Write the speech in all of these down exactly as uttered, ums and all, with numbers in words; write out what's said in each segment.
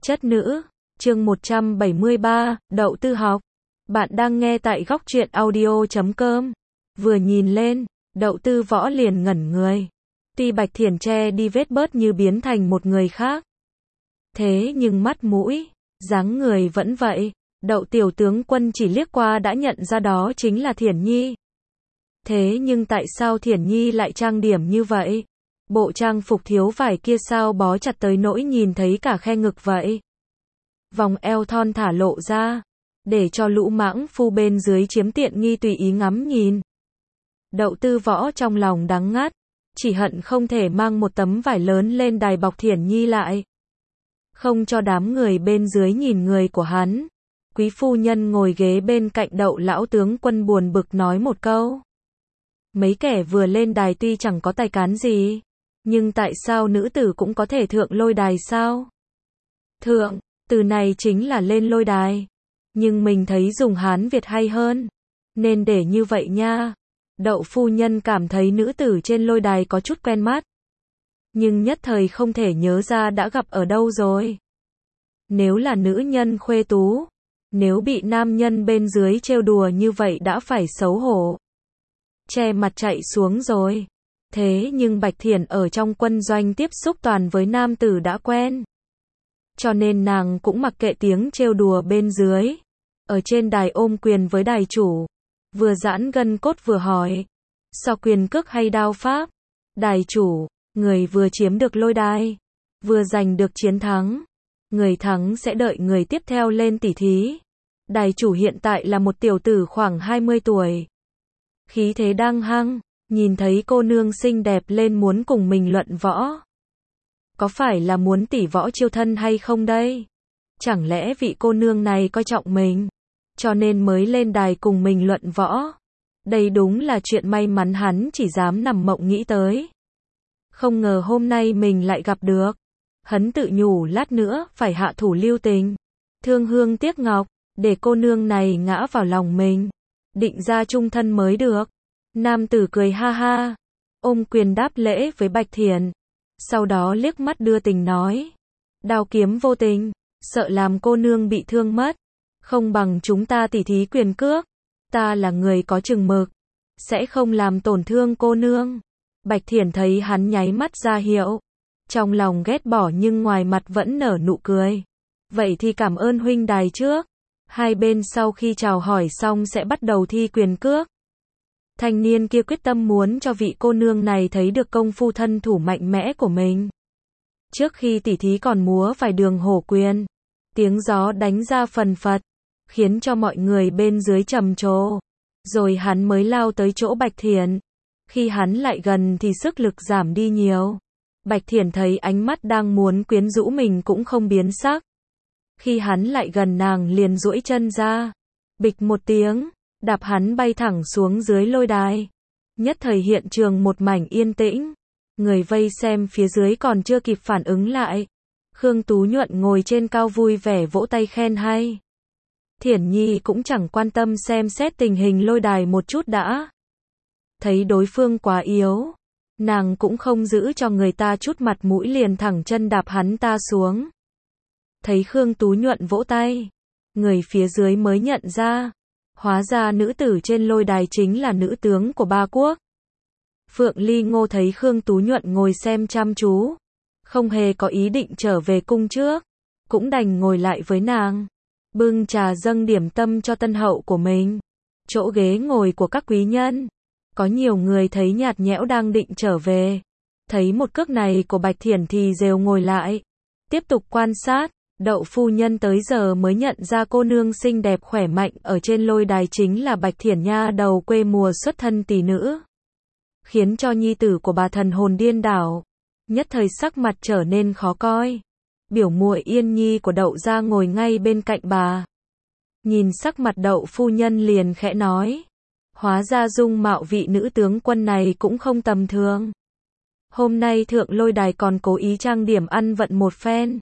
Chất nữ, chương một trăm bảy mươi ba, Đậu Tư học. Bạn đang nghe tại góc truyện audio chấm com. Vừa nhìn lên, Đậu Tư Võ liền ngẩn người. Tuy Bạch Thiển che đi vết bớt như biến thành một người khác. Thế nhưng mắt mũi, dáng người vẫn vậy. Đậu tiểu tướng quân chỉ liếc qua đã nhận ra đó chính là Thiển Nhi. Thế nhưng tại sao Thiển Nhi lại trang điểm như vậy? Bộ trang phục thiếu vải kia sao bó chặt tới nỗi nhìn thấy cả khe ngực vậy? Vòng eo thon thả lộ ra, để cho lũ mãng phu bên dưới chiếm tiện nghi tùy ý ngắm nhìn. Đậu Tư Võ trong lòng đắng ngắt, chỉ hận không thể mang một tấm vải lớn lên đài bọc Thiển Nhi lại. Không cho đám người bên dưới nhìn người của hắn. Quý phu nhân ngồi ghế bên cạnh Đậu lão tướng quân buồn bực nói một câu. Mấy kẻ vừa lên đài tuy chẳng có tài cán gì, nhưng tại sao nữ tử cũng có thể thượng lôi đài sao? Thượng, từ này chính là lên lôi đài. Nhưng mình thấy dùng Hán Việt hay hơn, nên để như vậy nha. Đậu phu nhân cảm thấy nữ tử trên lôi đài có chút quen mắt, nhưng nhất thời không thể nhớ ra đã gặp ở đâu rồi. Nếu là nữ nhân khuê tú, nếu bị nam nhân bên dưới trêu đùa như vậy đã phải xấu hổ, che mặt chạy xuống rồi. Thế nhưng Bạch Thiển ở trong quân doanh tiếp xúc toàn với nam tử đã quen, cho nên nàng cũng mặc kệ tiếng trêu đùa bên dưới. Ở trên đài ôm quyền với đài chủ, vừa giãn gân cốt vừa hỏi, so quyền cước hay đao pháp? Đài chủ, người vừa chiếm được lôi đài, vừa giành được chiến thắng, người thắng sẽ đợi người tiếp theo lên tỉ thí. Đài chủ hiện tại là một tiểu tử khoảng hai mươi tuổi, khí thế đang hăng, nhìn thấy cô nương xinh đẹp lên muốn cùng mình luận võ. Có phải là muốn tỉ võ chiêu thân hay không đây? Chẳng lẽ vị cô nương này coi trọng mình, cho nên mới lên đài cùng mình luận võ? Đây đúng là chuyện may mắn hắn chỉ dám nằm mộng nghĩ tới. Không ngờ hôm nay mình lại gặp được. Hắn tự nhủ lát nữa phải hạ thủ lưu tình, thương hương tiếc ngọc, để cô nương này ngã vào lòng mình, định ra chung thân mới được. Nam tử cười ha ha, ôm quyền đáp lễ với Bạch Thiển, sau đó liếc mắt đưa tình nói, đao kiếm vô tình, sợ làm cô nương bị thương mất, không bằng chúng ta tỉ thí quyền cước, ta là người có chừng mực, sẽ không làm tổn thương cô nương. Bạch Thiển thấy hắn nháy mắt ra hiệu, trong lòng ghét bỏ nhưng ngoài mặt vẫn nở nụ cười. Vậy thì cảm ơn huynh đài trước. Hai bên sau khi chào hỏi xong sẽ bắt đầu thi quyền cước. Thanh niên kia quyết tâm muốn cho vị cô nương này thấy được công phu thân thủ mạnh mẽ của mình. Trước khi tỉ thí còn múa vài đường hổ quyền, tiếng gió đánh ra phần phật, khiến cho mọi người bên dưới trầm trồ. Rồi hắn mới lao tới chỗ Bạch Thiển. Khi hắn lại gần thì sức lực giảm đi nhiều. Bạch Thiển thấy ánh mắt đang muốn quyến rũ mình cũng không biến sắc. Khi hắn lại gần nàng liền duỗi chân ra, bịch một tiếng, đạp hắn bay thẳng xuống dưới lôi đài. Nhất thời hiện trường một mảnh yên tĩnh, người vây xem phía dưới còn chưa kịp phản ứng lại. Khương Tú Nhuận ngồi trên cao vui vẻ vỗ tay khen hay. Thiển Nhi cũng chẳng quan tâm xem xét tình hình lôi đài một chút đã. Thấy đối phương quá yếu, nàng cũng không giữ cho người ta chút mặt mũi liền thẳng chân đạp hắn ta xuống. Thấy Khương Tú Nhuận vỗ tay, người phía dưới mới nhận ra, hóa ra nữ tử trên lôi đài chính là nữ tướng của ba quốc. Phượng Ly Ngô thấy Khương Tú Nhuận ngồi xem chăm chú, không hề có ý định trở về cung trước, cũng đành ngồi lại với nàng, bưng trà dâng điểm tâm cho tân hậu của mình. Chỗ ghế ngồi của các quý nhân, có nhiều người thấy nhạt nhẽo đang định trở về, thấy một cước này của Bạch Thiển thì rều ngồi lại, tiếp tục quan sát. Đậu phu nhân tới giờ mới nhận ra cô nương xinh đẹp khỏe mạnh ở trên lôi đài chính là Bạch Thiển nha đầu quê mùa xuất thân tỷ nữ, khiến cho nhi tử của bà thần hồn điên đảo, nhất thời sắc mặt trở nên khó coi. Biểu muội Yên Nhi của Đậu gia ngồi ngay bên cạnh bà, nhìn sắc mặt Đậu phu nhân liền khẽ nói, hóa ra dung mạo vị nữ tướng quân này cũng không tầm thường. Hôm nay thượng lôi đài còn cố ý trang điểm ăn vận một phen.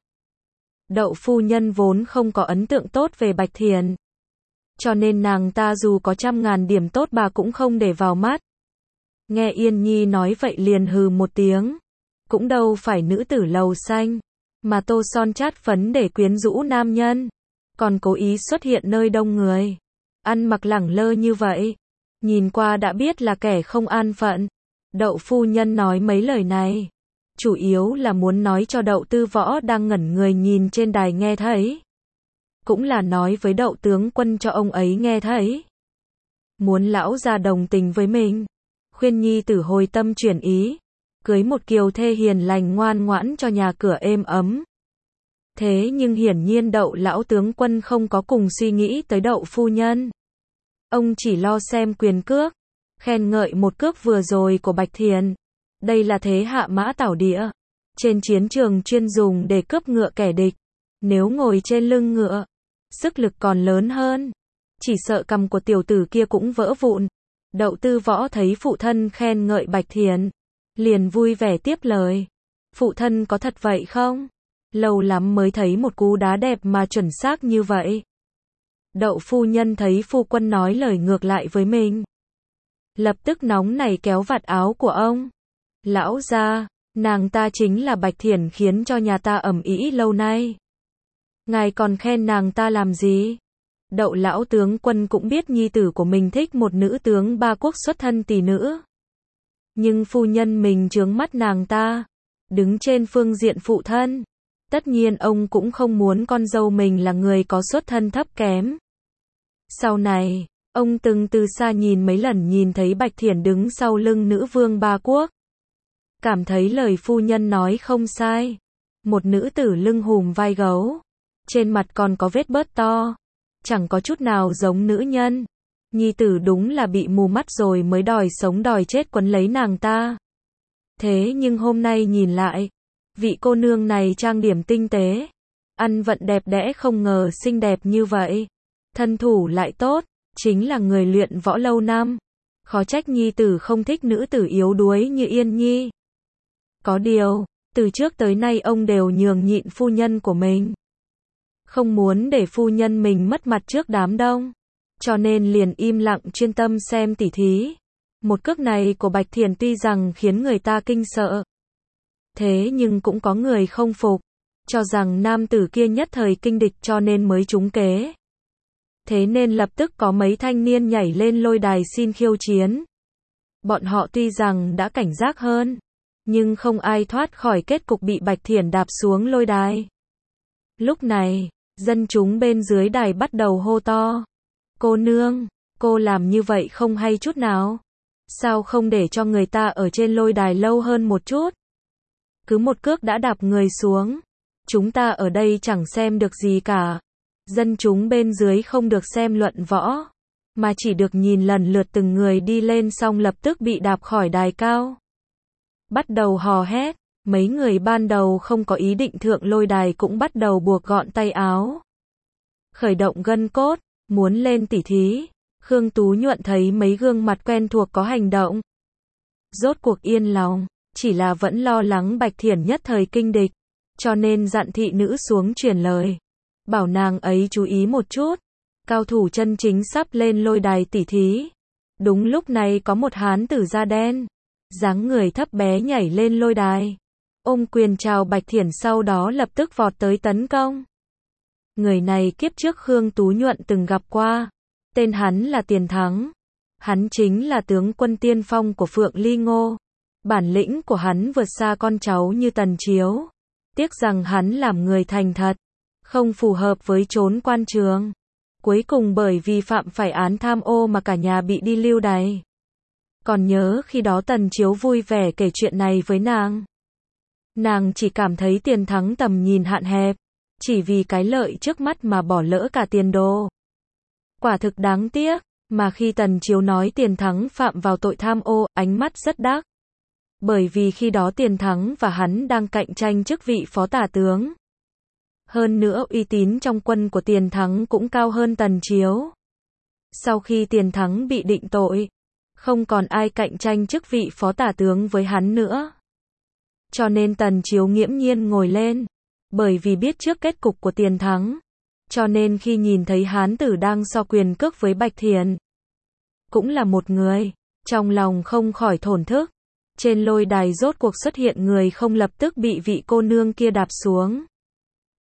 Đậu phu nhân vốn không có ấn tượng tốt về Bạch Thiển, cho nên nàng ta dù có trăm ngàn điểm tốt bà cũng không để vào mắt. Nghe Yên Nhi nói vậy liền hừ một tiếng, cũng đâu phải nữ tử lầu xanh, mà tô son chát phấn để quyến rũ nam nhân, còn cố ý xuất hiện nơi đông người, ăn mặc lẳng lơ như vậy, nhìn qua đã biết là kẻ không an phận. Đậu phu nhân nói mấy lời này, chủ yếu là muốn nói cho Đậu Tư Võ đang ngẩn người nhìn trên đài nghe thấy. Cũng là nói với Đậu tướng quân cho ông ấy nghe thấy. Muốn lão gia đồng tình với mình, khuyên nhi tử hồi tâm chuyển ý, cưới một kiều thê hiền lành ngoan ngoãn cho nhà cửa êm ấm. Thế nhưng hiển nhiên Đậu lão tướng quân không có cùng suy nghĩ tới Đậu phu nhân. Ông chỉ lo xem quyền cước, khen ngợi một cước vừa rồi của Bạch Thiền. Đây là thế hạ mã tảo địa, trên chiến trường chuyên dùng để cướp ngựa kẻ địch. Nếu ngồi trên lưng ngựa, sức lực còn lớn hơn, chỉ sợ cằm của tiểu tử kia cũng vỡ vụn. Đậu Tư Võ thấy phụ thân khen ngợi Bạch Thiền, liền vui vẻ tiếp lời. Phụ thân có thật vậy không? Lâu lắm mới thấy một cú đá đẹp mà chuẩn xác như vậy. Đậu phu nhân thấy phu quân nói lời ngược lại với mình, lập tức nóng nảy kéo vạt áo của ông. Lão gia, nàng ta chính là Bạch Thiền khiến cho nhà ta ầm ĩ lâu nay. Ngài còn khen nàng ta làm gì? Đậu lão tướng quân cũng biết nhi tử của mình thích một nữ tướng ba quốc xuất thân tỷ nữ. Nhưng phu nhân mình chướng mắt nàng ta, đứng trên phương diện phụ thân. Tất nhiên ông cũng không muốn con dâu mình là người có xuất thân thấp kém. Sau này, ông từng từ xa nhìn mấy lần nhìn thấy Bạch Thiền đứng sau lưng nữ vương ba quốc. Cảm thấy lời phu nhân nói không sai. Một nữ tử lưng hùm vai gấu, trên mặt còn có vết bớt to, chẳng có chút nào giống nữ nhân. Nhi tử đúng là bị mù mắt rồi mới đòi sống đòi chết quấn lấy nàng ta. Thế nhưng hôm nay nhìn lại, vị cô nương này trang điểm tinh tế, ăn vận đẹp đẽ không ngờ xinh đẹp như vậy. Thân thủ lại tốt, chính là người luyện võ lâu năm. Khó trách nhi tử không thích nữ tử yếu đuối như Yên Nhi. Có điều, từ trước tới nay ông đều nhường nhịn phu nhân của mình. Không muốn để phu nhân mình mất mặt trước đám đông. Cho nên liền im lặng chuyên tâm xem tỉ thí. Một cước này của Bạch Thiền tuy rằng khiến người ta kinh sợ. Thế nhưng cũng có người không phục, cho rằng nam tử kia nhất thời kinh địch cho nên mới trúng kế. Thế nên lập tức có mấy thanh niên nhảy lên lôi đài xin khiêu chiến. Bọn họ tuy rằng đã cảnh giác hơn, nhưng không ai thoát khỏi kết cục bị Bạch Thiền đạp xuống lôi đài. Lúc này, dân chúng bên dưới đài bắt đầu hô to. Cô nương, cô làm như vậy không hay chút nào. Sao không để cho người ta ở trên lôi đài lâu hơn một chút? Cứ một cước đã đạp người xuống. Chúng ta ở đây chẳng xem được gì cả. Dân chúng bên dưới không được xem luận võ, mà chỉ được nhìn lần lượt từng người đi lên xong lập tức bị đạp khỏi đài cao. Bắt đầu hò hét, mấy người ban đầu không có ý định thượng lôi đài cũng bắt đầu buộc gọn tay áo. Khởi động gân cốt, muốn lên tỉ thí. Khương Tú Nhuận thấy mấy gương mặt quen thuộc có hành động. Rốt cuộc yên lòng, chỉ là vẫn lo lắng Bạch Thiền nhất thời kinh địch, cho nên dặn thị nữ xuống truyền lời. Bảo nàng ấy chú ý một chút, cao thủ chân chính sắp lên lôi đài tỉ thí. Đúng lúc này có một hán tử da đen, dáng người thấp bé nhảy lên lôi đài, ôm quyền chào Bạch Thiền sau đó lập tức vọt tới tấn công. Người này kiếp trước Khương Tú Nhuận từng gặp qua, tên hắn là Tiền Thắng. Hắn chính là tướng quân tiên phong của Phượng Ly Ngô. Bản lĩnh của hắn vượt xa con cháu như Tần Chiếu. Tiếc rằng hắn làm người thành thật, không phù hợp với chốn quan trường. Cuối cùng bởi vì phạm phải án tham ô mà cả nhà bị đi lưu đày. Còn nhớ khi đó Tần Chiếu vui vẻ kể chuyện này với nàng. Nàng chỉ cảm thấy Tiền Thắng tầm nhìn hạn hẹp, chỉ vì cái lợi trước mắt mà bỏ lỡ cả tiền đồ. Quả thực đáng tiếc, mà khi Tần Chiếu nói Tiền Thắng phạm vào tội tham ô, ánh mắt rất đắc. Bởi vì khi đó Tiền Thắng và hắn đang cạnh tranh chức vị phó tả tướng. Hơn nữa uy tín trong quân của Tiền Thắng cũng cao hơn Tần Chiếu. Sau khi Tiền Thắng bị định tội, không còn ai cạnh tranh chức vị phó tả tướng với hắn nữa. Cho nên Tần Chiếu nghiễm nhiên ngồi lên, bởi vì biết trước kết cục của Tiền Thắng. Cho nên khi nhìn thấy hán tử đang so quyền cước với Bạch Thiền, cũng là một người, trong lòng không khỏi thổn thức. Trên lôi đài rốt cuộc xuất hiện người không lập tức bị vị cô nương kia đạp xuống.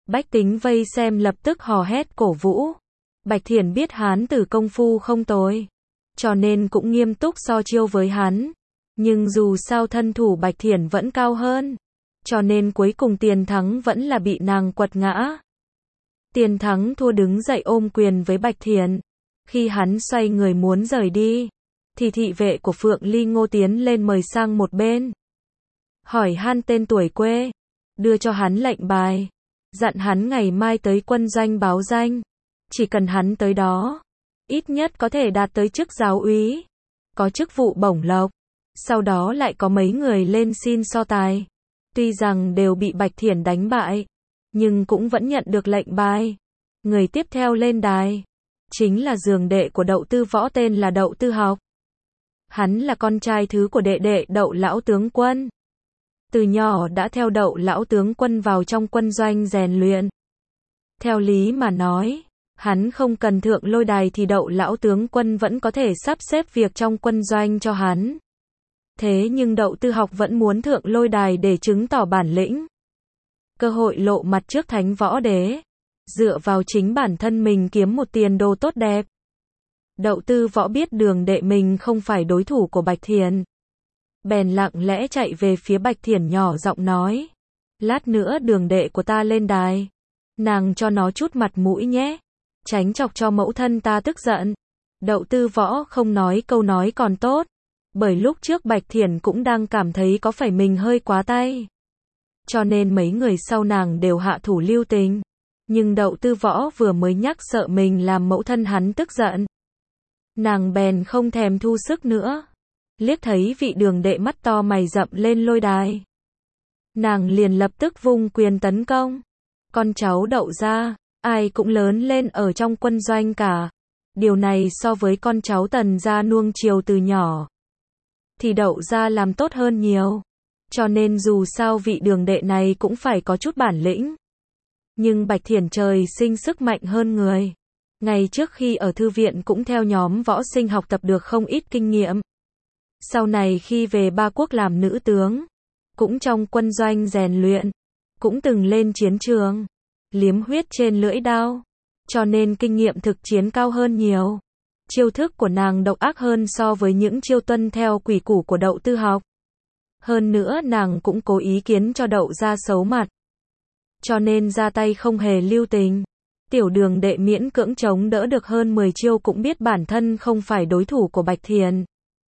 Bách tính vây xem lập tức hò hét cổ vũ. Bạch Thiển biết hắn tử công phu không tồi, cho nên cũng nghiêm túc so chiêu với hắn. Nhưng dù sao thân thủ Bạch Thiển vẫn cao hơn, cho nên cuối cùng Tiền Thắng vẫn là bị nàng quật ngã. Tiền Thắng thua đứng dậy ôm quyền với Bạch Thiển. Khi hắn xoay người muốn rời đi, thì thị vệ của Phượng Ly Ngô tiến lên mời sang một bên. Hỏi han tên tuổi quê, đưa cho hắn lệnh bài, dặn hắn ngày mai tới quân doanh báo danh. Chỉ cần hắn tới đó, ít nhất có thể đạt tới chức giáo úy, có chức vụ bổng lộc. Sau đó lại có mấy người lên xin so tài. Tuy rằng đều bị Bạch Thiển đánh bại, nhưng cũng vẫn nhận được lệnh bài. Người tiếp theo lên đài chính là giường đệ của Đậu Tư Võ, tên là Đậu Tư Học. Hắn là con trai thứ của đệ đệ Đậu lão tướng quân. Từ nhỏ đã theo Đậu lão tướng quân vào trong quân doanh rèn luyện. Theo lý mà nói, hắn không cần thượng lôi đài thì Đậu lão tướng quân vẫn có thể sắp xếp việc trong quân doanh cho hắn. Thế nhưng Đậu Tư Học vẫn muốn thượng lôi đài để chứng tỏ bản lĩnh. Cơ hội lộ mặt trước Thánh Võ Đế, dựa vào chính bản thân mình kiếm một tiền đồ tốt đẹp. Đậu Tư Võ biết đường đệ mình không phải đối thủ của Bạch Thiển, bèn lặng lẽ chạy về phía Bạch Thiển nhỏ giọng nói. Lát nữa đường đệ của ta lên đài, nàng cho nó chút mặt mũi nhé, tránh chọc cho mẫu thân ta tức giận. Đậu Tư Võ không nói câu nói còn tốt, bởi lúc trước Bạch Thiển cũng đang cảm thấy có phải mình hơi quá tay, cho nên mấy người sau nàng đều hạ thủ lưu tình. Nhưng Đậu Tư Võ vừa mới nhắc sợ mình làm mẫu thân hắn tức giận, nàng bèn không thèm thu sức nữa. Liếc thấy vị đường đệ mắt to mày rậm lên lôi đài, nàng liền lập tức vung quyền tấn công. Con cháu Đậu gia, ai cũng lớn lên ở trong quân doanh cả. Điều này so với con cháu Tần gia nuông chiều từ nhỏ, thì Đậu gia làm tốt hơn nhiều. Cho nên dù sao vị đường đệ này cũng phải có chút bản lĩnh. Nhưng Bạch Thiển trời sinh sức mạnh hơn người. Ngày trước khi ở thư viện cũng theo nhóm võ sinh học tập được không ít kinh nghiệm. Sau này khi về Ba Quốc làm nữ tướng, cũng trong quân doanh rèn luyện, cũng từng lên chiến trường, liếm huyết trên lưỡi đao, cho nên kinh nghiệm thực chiến cao hơn nhiều. Chiêu thức của nàng độc ác hơn so với những chiêu tuân theo quỷ củ của Đậu Tư Học. Hơn nữa nàng cũng cố ý khiến cho Đậu gia xấu mặt, cho nên ra tay không hề lưu tình. Tiểu đường đệ miễn cưỡng chống đỡ được hơn mười chiêu cũng biết bản thân không phải đối thủ của Bạch Thiển.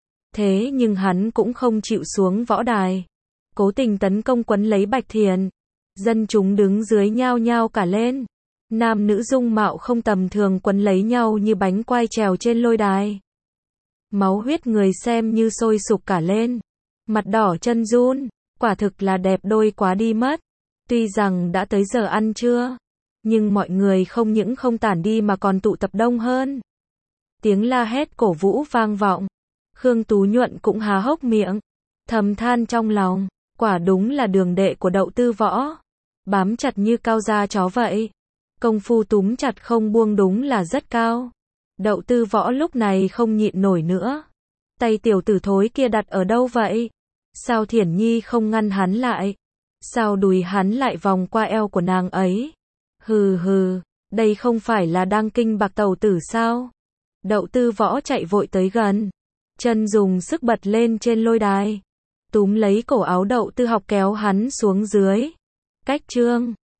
Thế nhưng hắn cũng không chịu xuống võ đài, cố tình tấn công quấn lấy Bạch Thiển. Dân chúng đứng dưới nhao nhao cả lên. Nam nữ dung mạo không tầm thường quấn lấy nhau như bánh quai trèo trên lôi đài. Máu huyết người xem như sôi sục cả lên. Mặt đỏ chân run, quả thực là đẹp đôi quá đi mất. Tuy rằng đã tới giờ ăn trưa, nhưng mọi người không những không tản đi mà còn tụ tập đông hơn. Tiếng la hét cổ vũ vang vọng. Khương Tú Nhuận cũng há hốc miệng, thầm than trong lòng, quả đúng là đường đệ của Đậu Tư Võ, bám chặt như cao da chó vậy. Công phu túm chặt không buông đúng là rất cao. Đậu Tư Võ lúc này không nhịn nổi nữa. Tay tiểu tử thối kia đặt ở đâu vậy? Sao Thiển Nhi không ngăn hắn lại? Sao đùi hắn lại vòng qua eo của nàng ấy? Hừ hừ, đây không phải là đang kinh bạc tàu tử sao? Đậu Tư Võ chạy vội tới gần, chân dùng sức bật lên trên lôi đài, túm lấy cổ áo Đậu Tư Học kéo hắn xuống dưới. Cách trương,